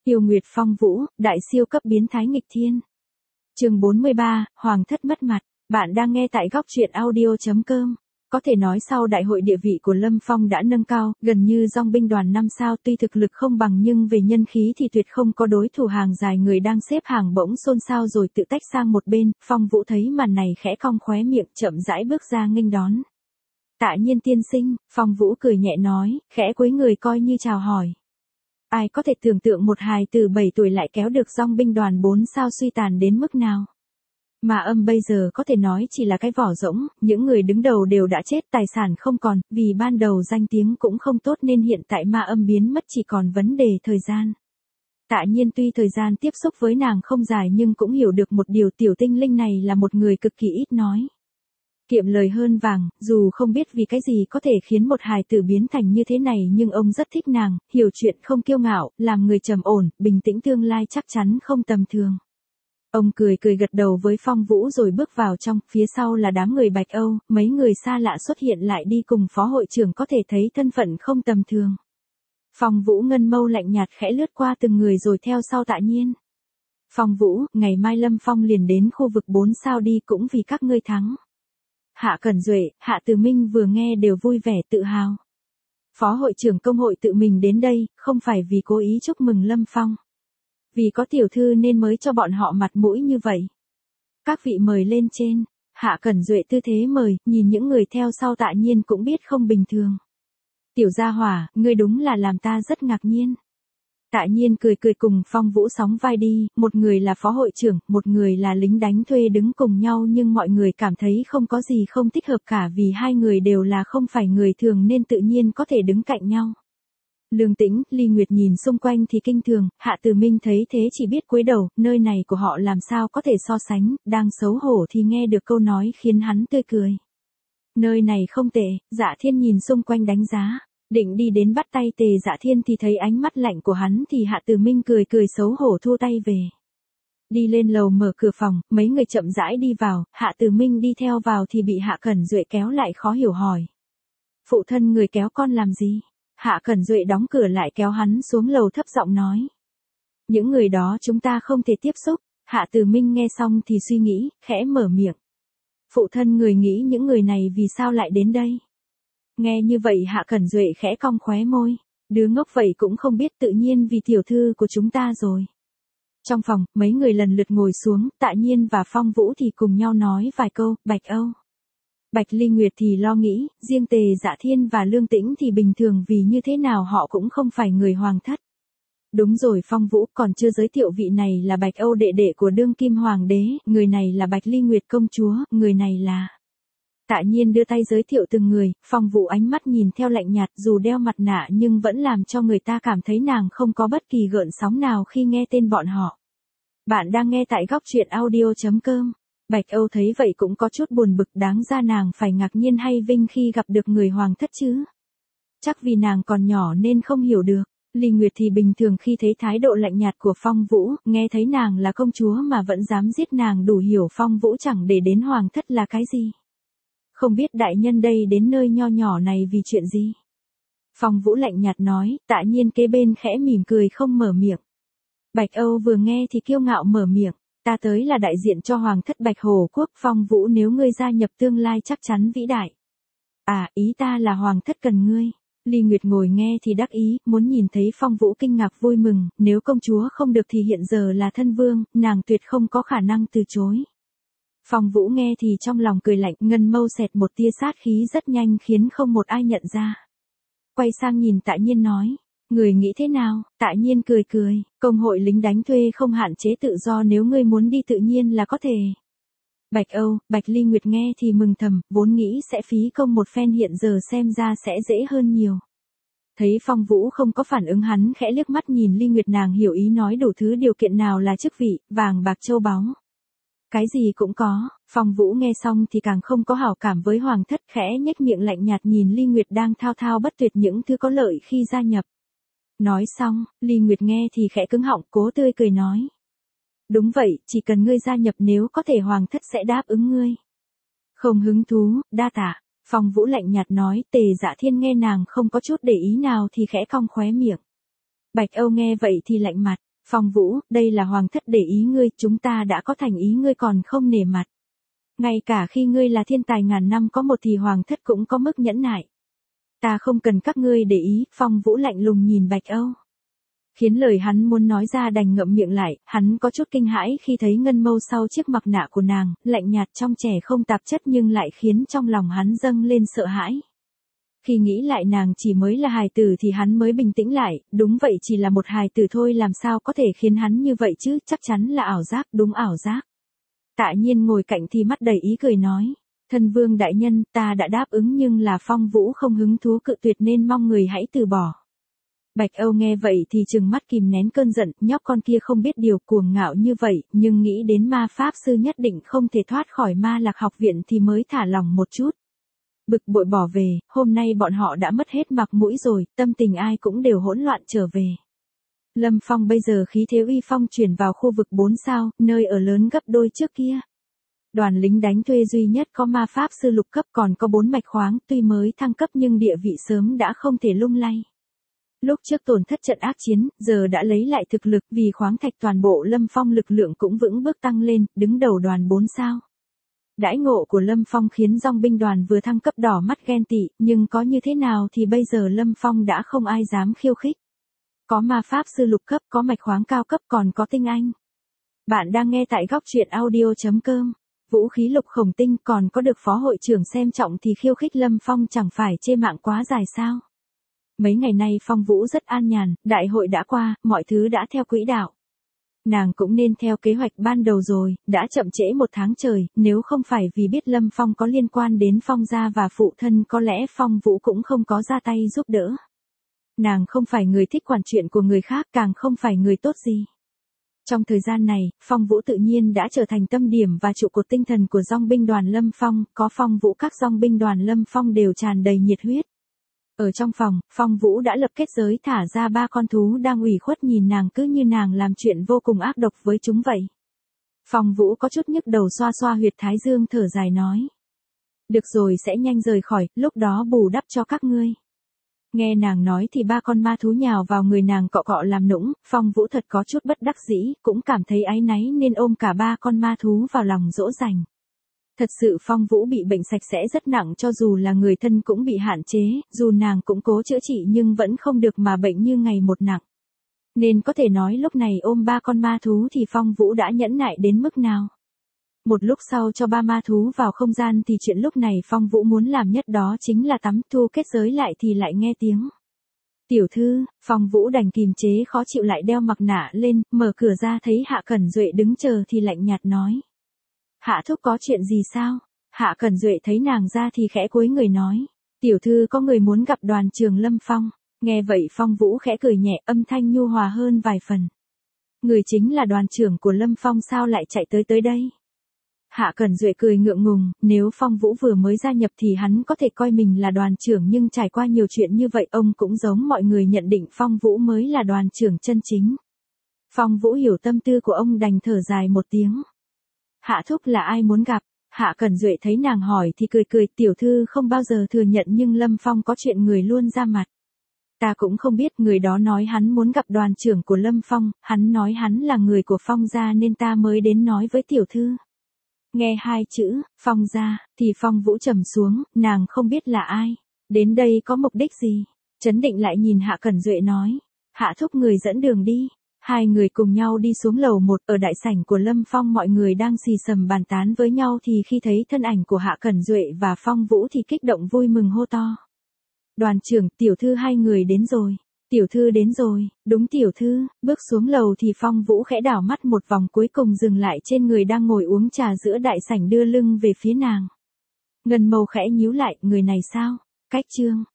Tiêu Nguyệt Phong Vũ, đại siêu cấp biến thái nghịch thiên. Chương 43, Hoàng thất mất mặt. Bạn đang nghe tại góc truyện audio.com. Có thể nói sau đại hội địa vị của Lâm Phong đã nâng cao, gần như dòng binh đoàn 5 sao, tuy thực lực không bằng nhưng về nhân khí thì tuyệt không có đối thủ. Hàng dài người đang xếp hàng bỗng xôn xao rồi tự tách sang một bên. Phong Vũ thấy màn này khẽ cong khóe miệng, chậm rãi bước ra nghênh đón. Tạ Nhiên tiên sinh, Phong Vũ cười nhẹ nói, khẽ cúi người coi như chào hỏi. Ai có thể tưởng tượng một hài tử 7 tuổi lại kéo được dòng binh đoàn 4 sao suy tàn đến mức nào. Ma Âm bây giờ có thể nói chỉ là cái vỏ rỗng, những người đứng đầu đều đã chết, tài sản không còn, vì ban đầu danh tiếng cũng không tốt nên hiện tại Ma Âm biến mất chỉ còn vấn đề thời gian. Tạ Nhiên tuy thời gian tiếp xúc với nàng không dài nhưng cũng hiểu được một điều, tiểu tinh linh này là một người cực kỳ ít nói. Kiệm lời hơn vàng, dù không biết vì cái gì có thể khiến một hài tử biến thành như thế này nhưng ông rất thích nàng, hiểu chuyện không kiêu ngạo, làm người trầm ổn, bình tĩnh, tương lai chắc chắn không tầm thường. Ông cười gật đầu với Phong Vũ rồi bước vào trong, phía sau là đám người Bạch Âu, mấy người xa lạ xuất hiện lại đi cùng phó hội trưởng, có thể thấy thân phận không tầm thường. Phong Vũ ngân mâu lạnh nhạt khẽ lướt qua từng người rồi theo sau Tạ Nhiên. Phong Vũ, ngày mai Lâm Phong liền đến khu vực 4 sao đi, cũng vì các ngươi thắng. Hạ Cẩn Duệ, Hạ Từ Minh vừa nghe đều vui vẻ tự hào. Phó hội trưởng công hội tự mình đến đây, không phải vì cố ý chúc mừng Lâm Phong. Vì có tiểu thư nên mới cho bọn họ mặt mũi như vậy. Các vị mời lên trên. Hạ Cẩn Duệ tư thế mời, nhìn những người theo sau Tạ Nhiên cũng biết không bình thường. Tiểu gia hỏa, ngươi đúng là làm ta rất ngạc nhiên. Tạ Nhiên cười cùng Phong Vũ sóng vai đi, một người là phó hội trưởng, một người là lính đánh thuê đứng cùng nhau, nhưng mọi người cảm thấy không có gì không thích hợp cả vì hai người đều là không phải người thường nên tự nhiên có thể đứng cạnh nhau. Lương Tĩnh, Ly Nguyệt nhìn xung quanh thì kinh thường, Hạ Từ Minh thấy thế chỉ biết cúi đầu, nơi này của họ làm sao có thể so sánh, đang xấu hổ thì nghe được câu nói khiến hắn tươi cười. Nơi này không tệ, Dạ Thiên nhìn xung quanh đánh giá. Định đi đến bắt tay Tề Dạ Thiên thì thấy ánh mắt lạnh của hắn thì Hạ Từ Minh cười xấu hổ thua tay về. Đi lên lầu mở cửa phòng, mấy người chậm rãi đi vào, Hạ Từ Minh đi theo vào thì bị Hạ Cẩn Duệ kéo lại khó hiểu hỏi. Phụ thân người kéo con làm gì? Hạ Cẩn Duệ đóng cửa lại kéo hắn xuống lầu thấp giọng nói. Những người đó chúng ta không thể tiếp xúc. Hạ Từ Minh nghe xong thì suy nghĩ, khẽ mở miệng. Phụ thân người nghĩ những người này vì sao lại đến đây? Nghe như vậy Hạ Cẩn Duệ khẽ cong khóe môi. Đứa ngốc vậy cũng không biết, tự nhiên vì tiểu thư của chúng ta rồi. Trong phòng, mấy người lần lượt ngồi xuống, Tạ Nhiên và Phong Vũ thì cùng nhau nói vài câu. Bạch Âu, Bạch Ly Nguyệt thì lo nghĩ, riêng Tề Dạ Thiên và Lương Tĩnh thì bình thường vì như thế nào họ cũng không phải người hoàng thất. Đúng rồi, Phong Vũ còn chưa giới thiệu, vị này là Bạch Âu đệ đệ của đương kim hoàng đế, người này là Bạch Ly Nguyệt công chúa, người này là... Tạ Nhiên đưa tay giới thiệu từng người, Phong Vũ ánh mắt nhìn theo lạnh nhạt, dù đeo mặt nạ nhưng vẫn làm cho người ta cảm thấy nàng không có bất kỳ gợn sóng nào khi nghe tên bọn họ. Bạn đang nghe tại góc truyện audio.com. Bạch Âu thấy vậy cũng có chút buồn bực, đáng ra nàng phải ngạc nhiên hay vinh khi gặp được người hoàng thất chứ. Chắc vì nàng còn nhỏ nên không hiểu được. Ly Nguyệt thì bình thường khi thấy thái độ lạnh nhạt của Phong Vũ, nghe thấy nàng là công chúa mà vẫn dám giết nàng, đủ hiểu Phong Vũ chẳng để đến hoàng thất là cái gì. Không biết đại nhân đây đến nơi nho nhỏ này vì chuyện gì? Phong Vũ lạnh nhạt nói, Tạ Nhiên kế bên khẽ mỉm cười không mở miệng. Bạch Âu vừa nghe thì kiêu ngạo mở miệng, ta tới là đại diện cho hoàng thất Bạch Hồ Quốc. Phong Vũ, nếu ngươi gia nhập tương lai chắc chắn vĩ đại. À, ý ta là hoàng thất cần ngươi. Ly Nguyệt ngồi nghe thì đắc ý, muốn nhìn thấy Phong Vũ kinh ngạc vui mừng, nếu công chúa không được thì hiện giờ là thân vương, nàng tuyệt không có khả năng từ chối. Phong Vũ nghe thì trong lòng cười lạnh, ngân mâu xẹt một tia sát khí rất nhanh khiến không một ai nhận ra. Quay sang nhìn Tạ Nhiên nói, người nghĩ thế nào? Tạ Nhiên cười, công hội lính đánh thuê không hạn chế tự do, nếu ngươi muốn đi tự nhiên là có thể. Bạch Âu, Bạch Ly Nguyệt nghe thì mừng thầm, vốn nghĩ sẽ phí công một phen, hiện giờ xem ra sẽ dễ hơn nhiều. Thấy Phong Vũ không có phản ứng, hắn khẽ liếc mắt nhìn Ly Nguyệt, nàng hiểu ý nói đủ thứ điều kiện, nào là chức vị, vàng bạc châu báu. Cái gì cũng có. Phong Vũ nghe xong thì càng không có hảo cảm với hoàng thất, khẽ nhếch miệng lạnh nhạt nhìn Ly Nguyệt đang thao thao bất tuyệt những thứ có lợi khi gia nhập. Nói xong, Ly Nguyệt nghe thì khẽ cứng họng, cố tươi cười nói. Đúng vậy, chỉ cần ngươi gia nhập, nếu có thể hoàng thất sẽ đáp ứng ngươi. Không hứng thú, đa tạ. Phong Vũ lạnh nhạt nói. Tề Dạ Thiên nghe nàng không có chút để ý nào thì khẽ cong khóe miệng. Bạch Âu nghe vậy thì lạnh mặt. Phong Vũ, đây là hoàng thất để ý ngươi, chúng ta đã có thành ý ngươi còn không nể mặt. Ngay cả khi ngươi là thiên tài ngàn năm có một thì hoàng thất cũng có mức nhẫn nại. Ta không cần các ngươi để ý, Phong Vũ lạnh lùng nhìn Bạch Âu. Khiến lời hắn muốn nói ra đành ngậm miệng lại, hắn có chút kinh hãi khi thấy ngân mâu sau chiếc mặt nạ của nàng, lạnh nhạt trong trẻ không tạp chất nhưng lại khiến trong lòng hắn dâng lên sợ hãi. Khi nghĩ lại nàng chỉ mới là hài tử thì hắn mới bình tĩnh lại, đúng vậy chỉ là một hài tử thôi làm sao có thể khiến hắn như vậy chứ, chắc chắn là ảo giác, đúng ảo giác. Tạ Nhiên ngồi cạnh thì mắt đầy ý cười nói, thân vương đại nhân, ta đã đáp ứng nhưng là Phong Vũ không hứng thú cự tuyệt nên mong người hãy từ bỏ. Bạch Âu nghe vậy thì trừng mắt kìm nén cơn giận, nhóc con kia không biết điều cuồng ngạo như vậy, nhưng nghĩ đến ma pháp sư nhất định không thể thoát khỏi ma lạc học viện thì mới thả lòng một chút. Bực bội bỏ về, hôm nay bọn họ đã mất hết mặt mũi rồi, tâm tình ai cũng đều hỗn loạn trở về. Lâm Phong bây giờ khí thế uy phong chuyển vào khu vực 4 sao, nơi ở lớn gấp đôi trước kia. Đoàn lính đánh thuê duy nhất có ma pháp sư lục cấp còn có 4 mạch khoáng, tuy mới thăng cấp nhưng địa vị sớm đã không thể lung lay. Lúc trước tổn thất trận ác chiến, giờ đã lấy lại thực lực vì khoáng thạch toàn bộ Lâm Phong lực lượng cũng vững bước tăng lên, đứng đầu đoàn 4 sao. Đãi ngộ của Lâm Phong khiến dòng binh đoàn vừa thăng cấp đỏ mắt ghen tị, nhưng có như thế nào thì bây giờ Lâm Phong đã không ai dám khiêu khích. Có ma pháp sư lục cấp, có mạch khoáng cao cấp còn có tinh anh. Bạn đang nghe tại góc truyện audio.com. Vũ khí lục khổng tinh còn có được phó hội trưởng xem trọng thì khiêu khích Lâm Phong chẳng phải chê mạng quá dài sao. Mấy ngày nay Phong Vũ rất an nhàn, đại hội đã qua, mọi thứ đã theo quỹ đạo. Nàng cũng nên theo kế hoạch ban đầu rồi, đã chậm trễ 1 tháng trời, nếu không phải vì biết Lâm Phong có liên quan đến Phong gia và phụ thân có lẽ Phong Vũ cũng không có ra tay giúp đỡ. Nàng không phải người thích quản chuyện của người khác, càng không phải người tốt gì. Trong thời gian này, Phong Vũ tự nhiên đã trở thành tâm điểm và trụ cột tinh thần của dòng binh đoàn Lâm Phong, có Phong Vũ các dòng binh đoàn Lâm Phong đều tràn đầy nhiệt huyết. Ở trong phòng, Phong Vũ đã lập kết giới thả ra 3 con thú đang ủy khuất nhìn nàng cứ như nàng làm chuyện vô cùng ác độc với chúng vậy. Phong Vũ có chút nhức đầu xoa xoa huyệt thái dương thở dài nói. Được rồi sẽ nhanh rời khỏi, lúc đó bù đắp cho các ngươi. Nghe nàng nói thì 3 con ma thú nhào vào người nàng cọ cọ làm nũng, Phong Vũ thật có chút bất đắc dĩ, cũng cảm thấy áy náy nên ôm cả 3 con ma thú vào lòng dỗ dành. Thật sự Phong Vũ bị bệnh sạch sẽ rất nặng cho dù là người thân cũng bị hạn chế, dù nàng cũng cố chữa trị nhưng vẫn không được mà bệnh như ngày một nặng. Nên có thể nói lúc này ôm 3 con ma thú thì Phong Vũ đã nhẫn nại đến mức nào. Một lúc sau cho 3 ma thú vào không gian thì chuyện lúc này Phong Vũ muốn làm nhất đó chính là tắm, thu kết giới lại thì lại nghe tiếng. Tiểu thư, Phong Vũ đành kìm chế khó chịu lại đeo mặt nạ lên, mở cửa ra thấy Hạ Cẩn Duệ đứng chờ thì lạnh nhạt nói. Hạ thúc có chuyện gì sao? Hạ Cẩn Duệ thấy nàng ra thì khẽ cúi người nói. Tiểu thư có người muốn gặp đoàn trường Lâm Phong. Nghe vậy Phong Vũ khẽ cười nhẹ, âm thanh nhu hòa hơn vài phần. Người chính là đoàn trưởng của Lâm Phong sao lại chạy tới đây? Hạ Cẩn Duệ cười ngượng ngùng, nếu Phong Vũ vừa mới gia nhập thì hắn có thể coi mình là đoàn trưởng nhưng trải qua nhiều chuyện như vậy ông cũng giống mọi người nhận định Phong Vũ mới là đoàn trưởng chân chính. Phong Vũ hiểu tâm tư của ông đành thở dài một tiếng. Hạ thúc là ai muốn gặp? Hạ Cẩn Duệ thấy nàng hỏi thì cười cười, tiểu thư không bao giờ thừa nhận nhưng Lâm Phong có chuyện người luôn ra mặt. Ta cũng không biết, người đó nói hắn muốn gặp đoàn trưởng của Lâm Phong, hắn nói hắn là người của Phong gia nên ta mới đến nói với tiểu thư. Nghe 2 chữ, Phong gia, thì Phong Vũ trầm xuống, nàng không biết là ai. Đến đây có mục đích gì? Trấn định lại nhìn Hạ Cẩn Duệ nói. Hạ thúc người dẫn đường đi. 2 người cùng nhau đi xuống lầu 1 ở đại sảnh của Lâm Phong mọi người đang xì xầm bàn tán với nhau thì khi thấy thân ảnh của Hạ Cẩn Duệ và Phong Vũ thì kích động vui mừng hô to. Đoàn trưởng, tiểu thư 2 người đến rồi. Tiểu thư đến rồi, đúng tiểu thư, bước xuống lầu thì Phong Vũ khẽ đảo mắt một vòng cuối cùng dừng lại trên người đang ngồi uống trà giữa đại sảnh đưa lưng về phía nàng. Ngân mâu khẽ nhíu lại, người này sao? Cách Trương,